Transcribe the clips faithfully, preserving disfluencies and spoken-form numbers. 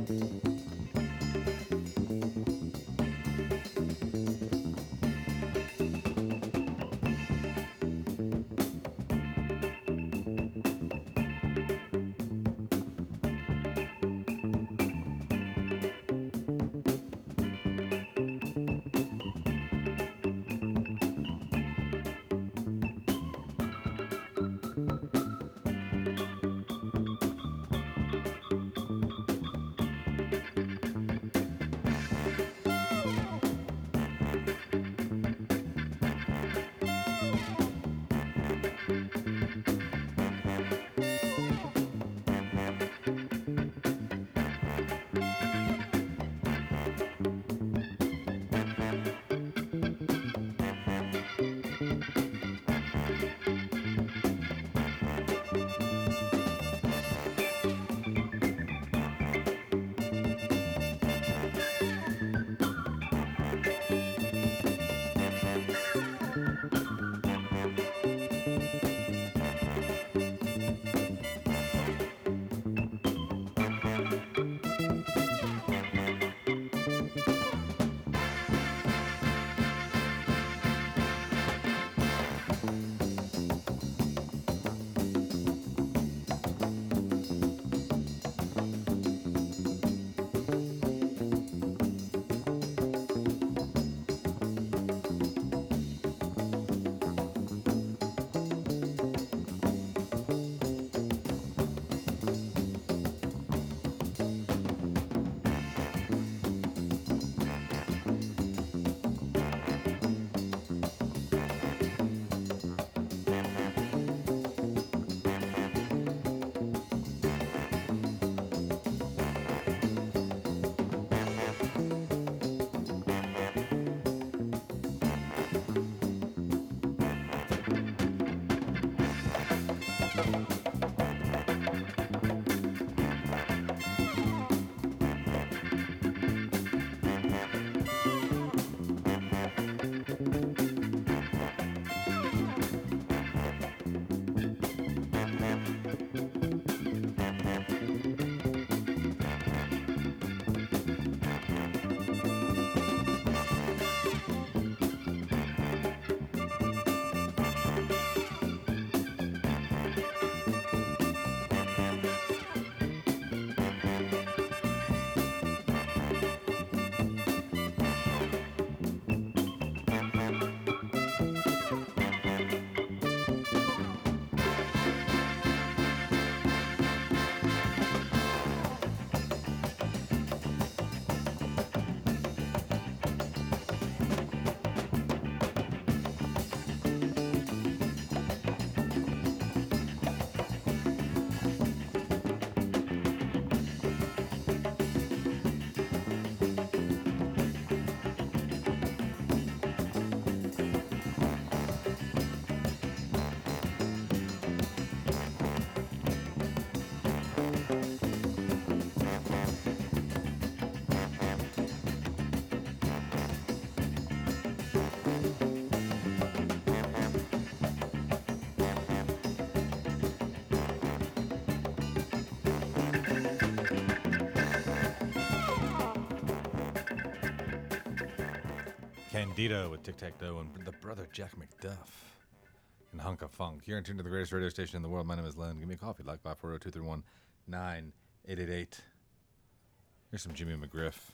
Candida with Tic Tac Toe and the brother Jack McDuff and Hunk of Funk. You're in tune to the greatest radio station in the world. My name is Len. Give me a call if you'd like. five four zero, two three one, nine eight eight eight. Here's some Jimmy McGriff.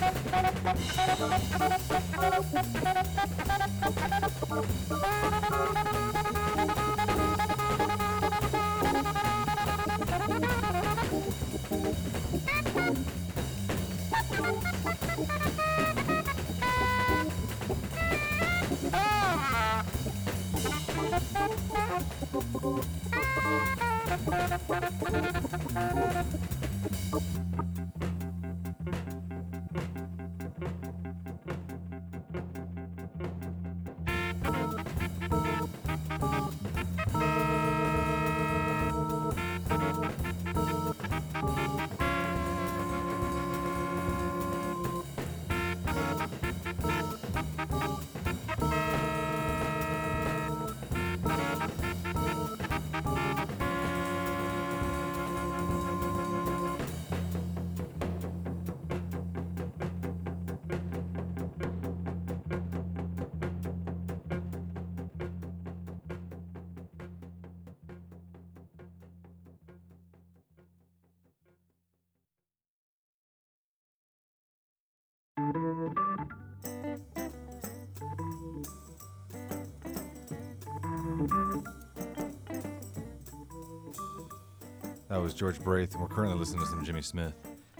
That was George Braith, and we're currently listening to some Jimmy Smith.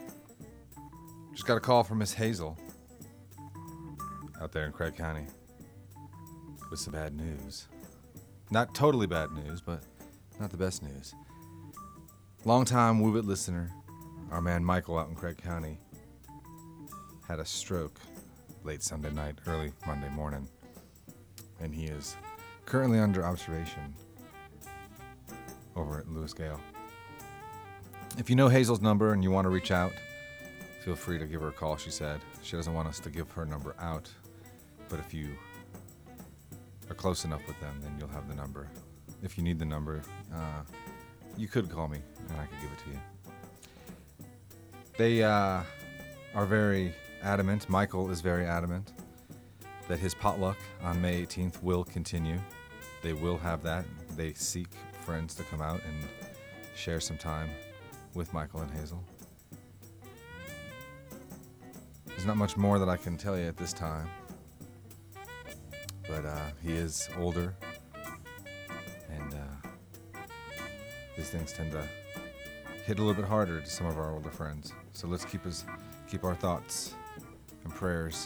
Just got a call from Miss Hazel out there in Craig County with some bad news. Not totally bad news, but not the best news. Longtime Woobit listener, our man Michael out in Craig County, had a stroke late Sunday night, early Monday morning, and he is currently under observation over at Lewis Gale. If you know Hazel's number and you want to reach out, feel free to give her a call, she said. She doesn't want us to give her number out, but if you are close enough with them, then you'll have the number. If you need the number, uh, you could call me and I could give it to you. They uh, are very adamant, Michael is very adamant, that his potluck on May eighteenth will continue. They will have that. They seek friends to come out and share some time with Michael and Hazel. There's not much more that I can tell you at this time, but uh, he is older, and uh, these things tend to hit a little bit harder to some of our older friends. So let's keep us keep our thoughts and prayers,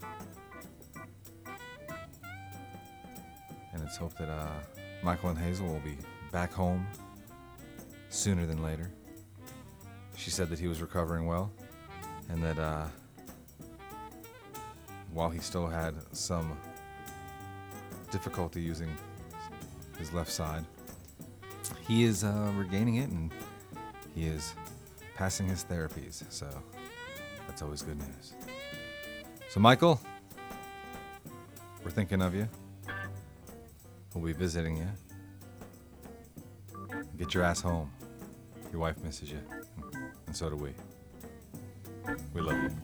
and let's hope that uh, Michael and Hazel will be back home sooner than later. She said that he was recovering well, and that uh, while he still had some difficulty using his left side, he is uh, regaining it, and he is passing his therapies, so that's always good news. So Michael, we're thinking of you. We'll be visiting you. Get your ass home. Your wife misses you, and so do we. We love you.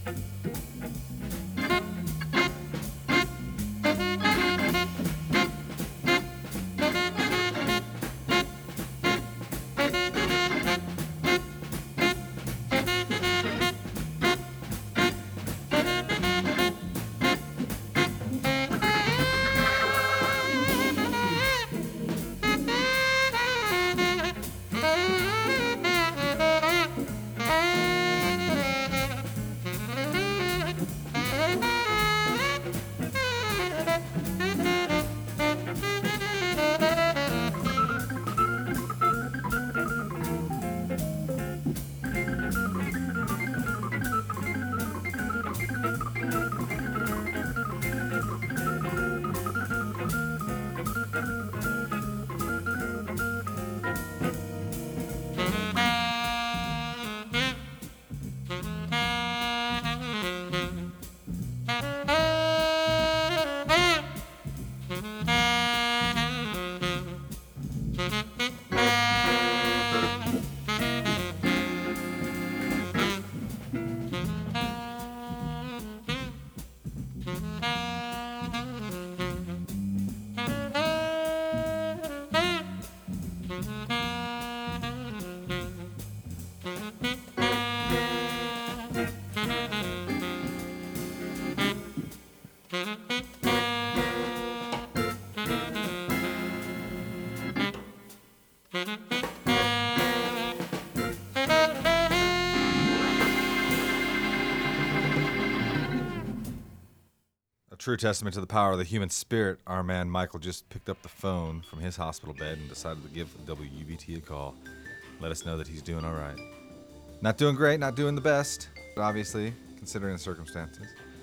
True testament to the power of the human spirit, our man Michael just picked up the phone from his hospital bed and decided to give W U B T a call. Let us know that he's doing all right. Not doing great, not doing the best, obviously, considering the circumstances.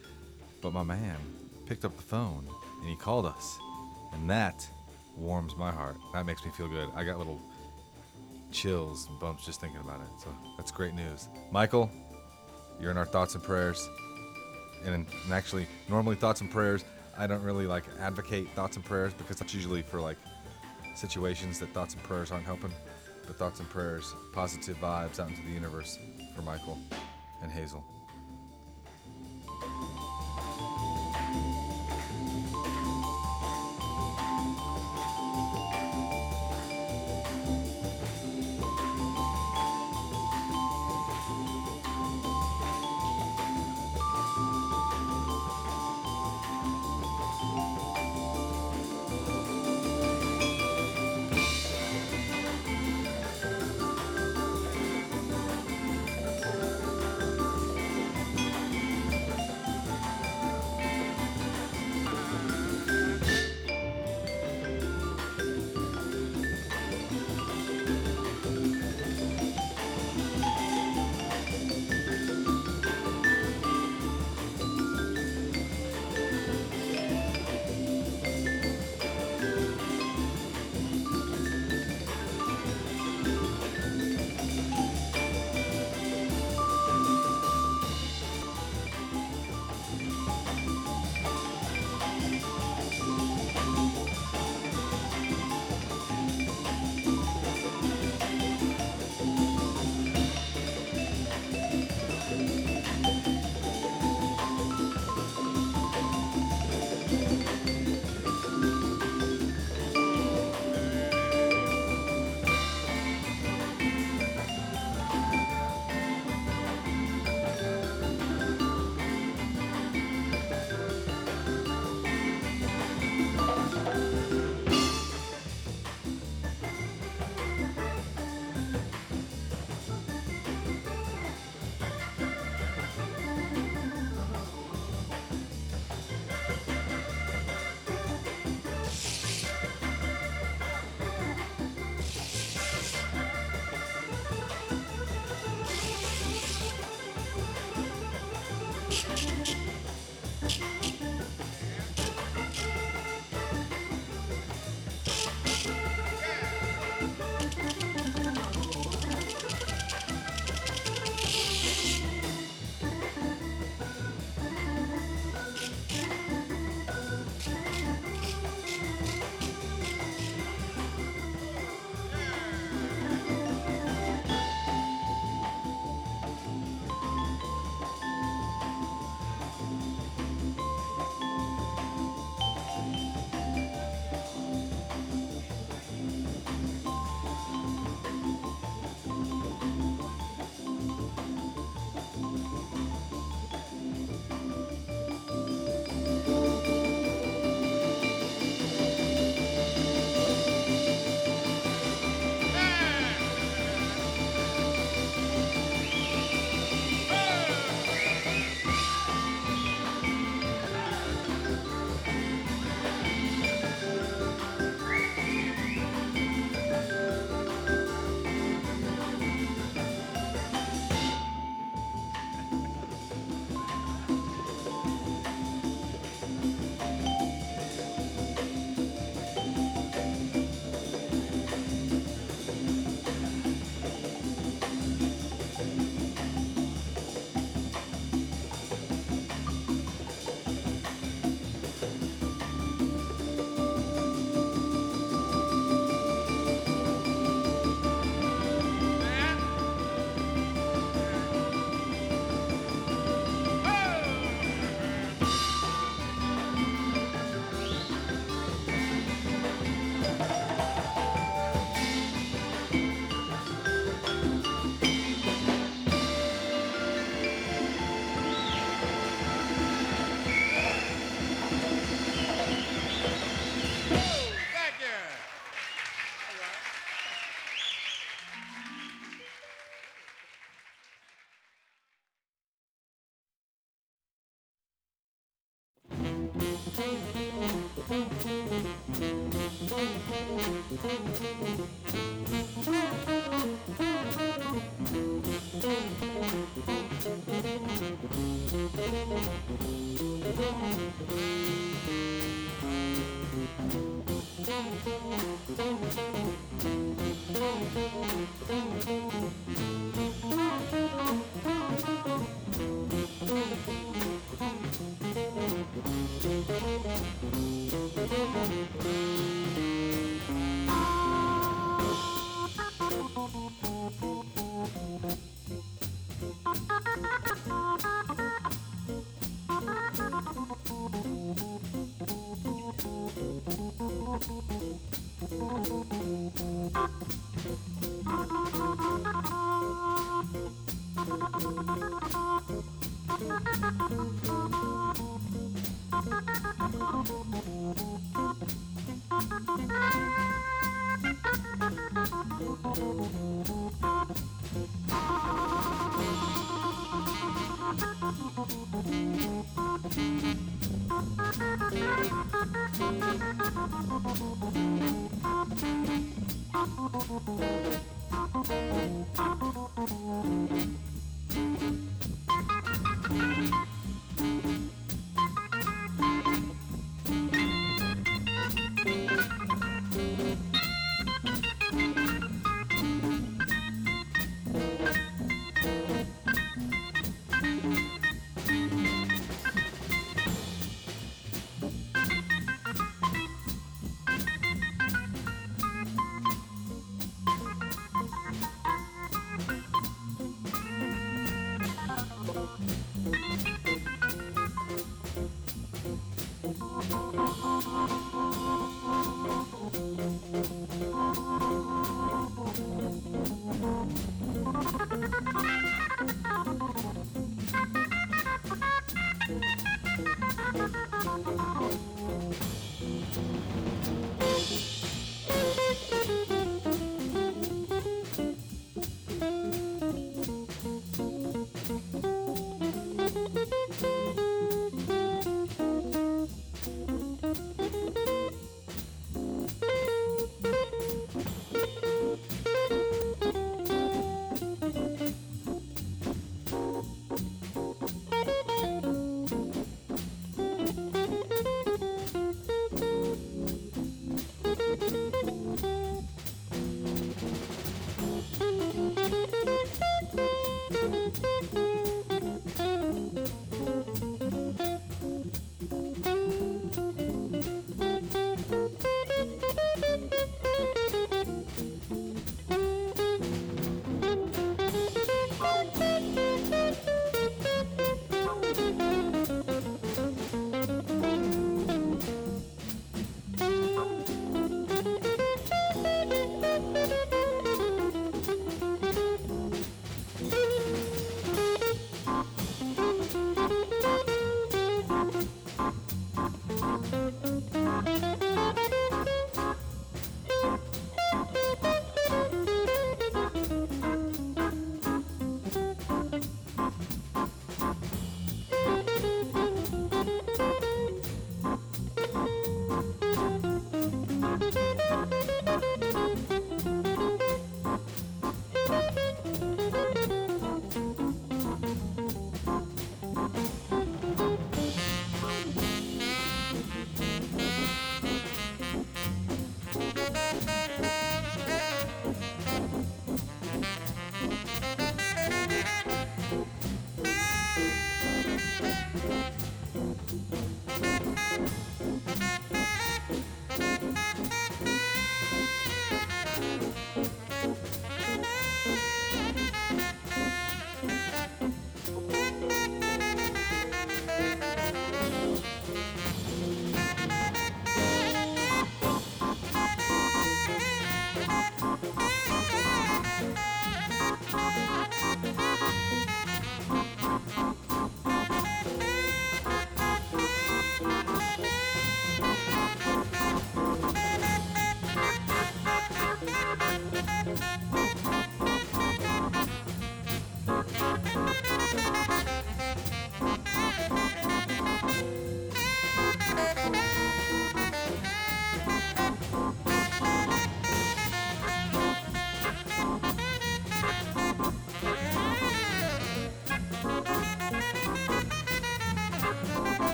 But my man picked up the phone and he called us. And that warms my heart. That makes me feel good. I got little chills and bumps just thinking about it. So that's great news. Michael, you're in our thoughts and prayers. And, and actually, normally thoughts and prayers, I don't really like advocate thoughts and prayers because that's usually for like situations that thoughts and prayers aren't helping. But thoughts and prayers, positive vibes out into the universe for Michael and Hazel.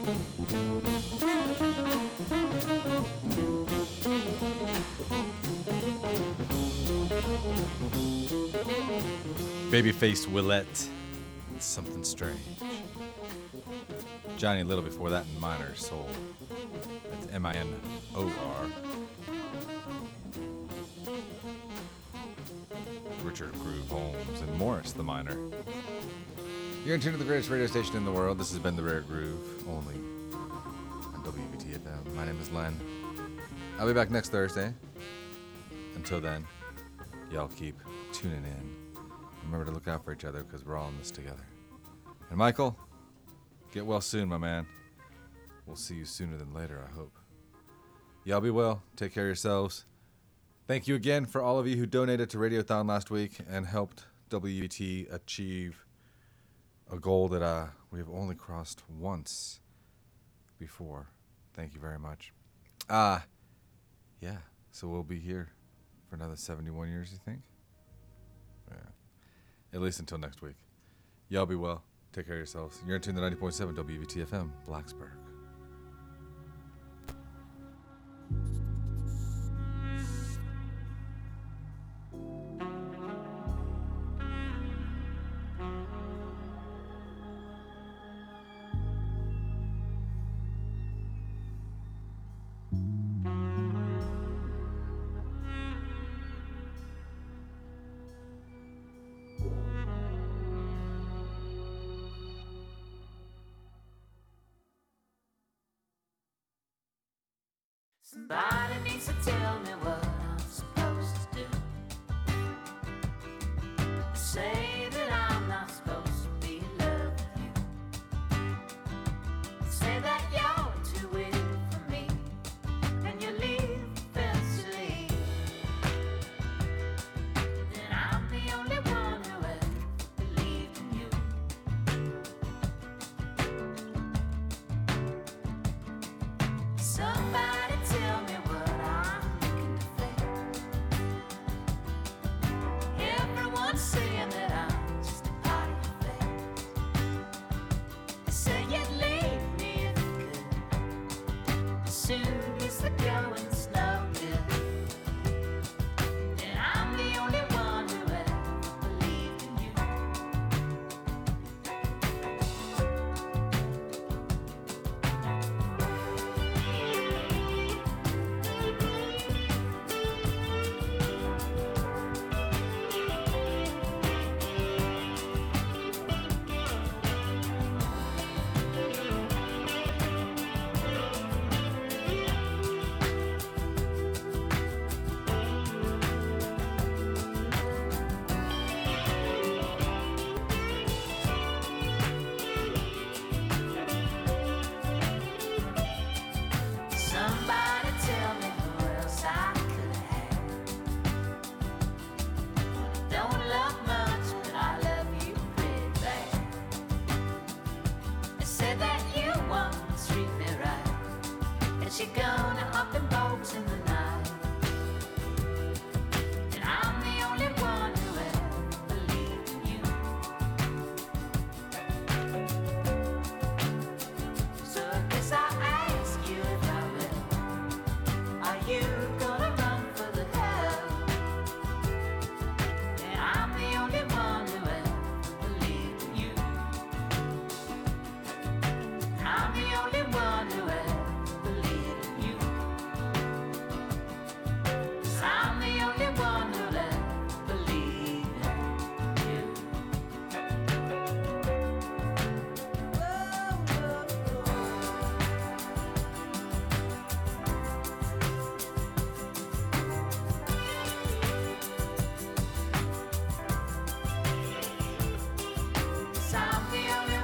Babyface Willette. Something strange. Johnny Little before that in Minor Soul. That's M I N O R. Richard Groove Holmes and Morris the Minor. You're in tune to the greatest radio station in the world. This has been The Rare Groove, only on W V T F M. My name is Len. I'll be back next Thursday. Until then, y'all keep tuning in. Remember to look out for each other because we're all in this together. And Michael, get well soon, my man. We'll see you sooner than later, I hope. Y'all be well. Take care of yourselves. Thank you again for all of you who donated to Radiothon last week and helped W V T achieve a goal that uh, we have only crossed once before. Thank you very much. Ah, uh, yeah. So we'll be here for another seventy-one years, you think? Yeah. At least until next week. Y'all be well. Take care of yourselves. You're in tune to ninety point seven W V T F M, Blacksburg. Somebody needs to tell me what I'm supposed to do. Say that I'm not supposed to be in love with you. Say that you're too weak for me, and you leave eventually. Then I'm the only one who ever believed in you. Somebody tell me what I'm looking to fake. Everyone's saying that I'm just a part of your fate. They say you'd leave me if you could. As soon as the going